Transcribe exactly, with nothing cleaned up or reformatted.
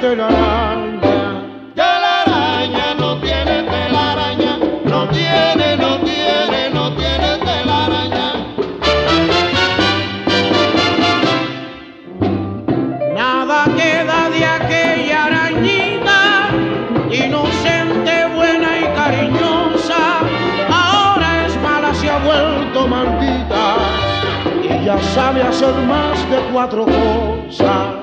telaraña. Ya la araña no tiene telaraña, no tiene, no tiene, no tiene telaraña. Nada queda de aquella arañita, inocente, buena y cariñosa. Ahora es mala, se ha vuelto maldita y ya sabe hacer más de cuatro cosas.